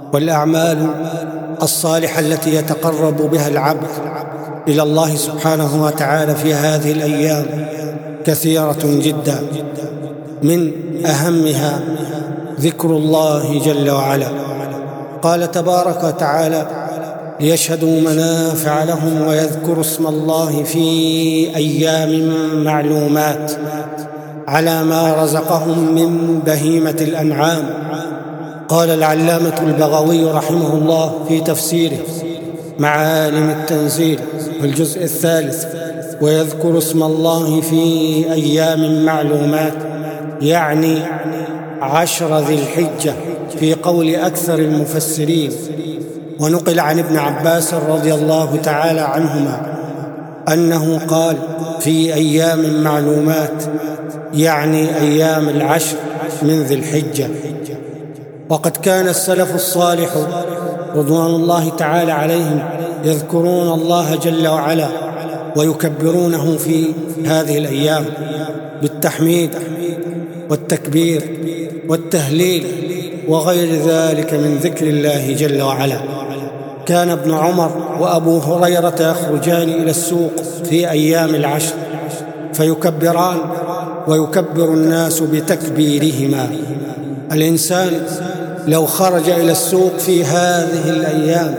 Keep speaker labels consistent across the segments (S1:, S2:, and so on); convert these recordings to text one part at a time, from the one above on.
S1: والأعمال الصالحة التي يتقرب بها العبد إلى الله سبحانه وتعالى في هذه الأيام كثيرة جدا، من أهمها ذكر الله جل وعلا. قال تبارك وتعالى: ليشهدوا منافع لهم ويذكروا اسم الله في أيام معلومات على ما رزقهم من بهيمة الأنعام. قال العلامة البغوي رحمه الله في تفسيره معالم التنزيل في الجزء 3: ويذكر اسم الله في أيام معلومات، يعني 10 ذي الحجة في قول أكثر المفسرين. ونقل عن ابن عباس رضي الله تعالى عنهما أنه قال: في أيام معلومات، يعني أيام 10 من ذي الحجة. وقد كان السلف الصالح رضوان الله تعالى عليهم يذكرون الله جل وعلا ويكبرونه في هذه الأيام بالتحميد والتكبير والتهليل وغير ذلك من ذكر الله جل وعلا. كان ابن عمر وأبو هريرة يخرجان إلى السوق في أيام 10 فيكبران ويكبر الناس بتكبيرهما. الإنسان لو خرج إلى السوق في هذه الأيام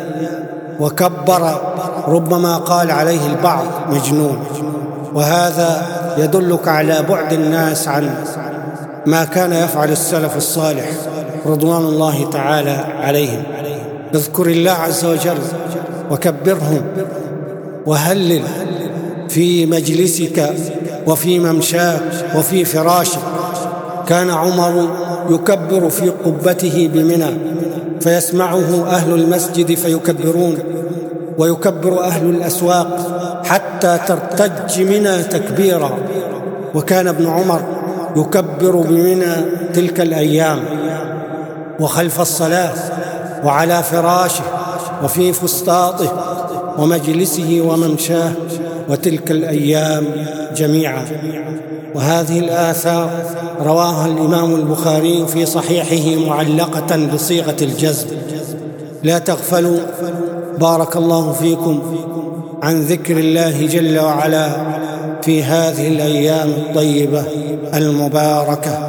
S1: وكبر ربما قال عليه البعض مجنون، وهذا يدلك على بعد الناس عن ما كان يفعل السلف الصالح رضوان الله تعالى عليهم. اذكر الله عز وجل وكبره وهلل في مجلسك وفي ممشاك وفي فراشك. كان عمر يكبر في قبته بمنى فيسمعه أهل المسجد فيكبرون، ويكبر أهل الأسواق حتى ترتج منى تكبيرا. وكان ابن عمر يكبر بمنى تلك الأيام وخلف الصلاة وعلى فراشه وفي فسطاطه ومجلسه وممشاه وتلك الأيام جميعا. وهذه الآثار رواها الإمام البخاري في صحيحه معلقة بصيغة الجزم. لا تغفلوا بارك الله فيكم عن ذكر الله جل وعلا في هذه الأيام الطيبة المباركة.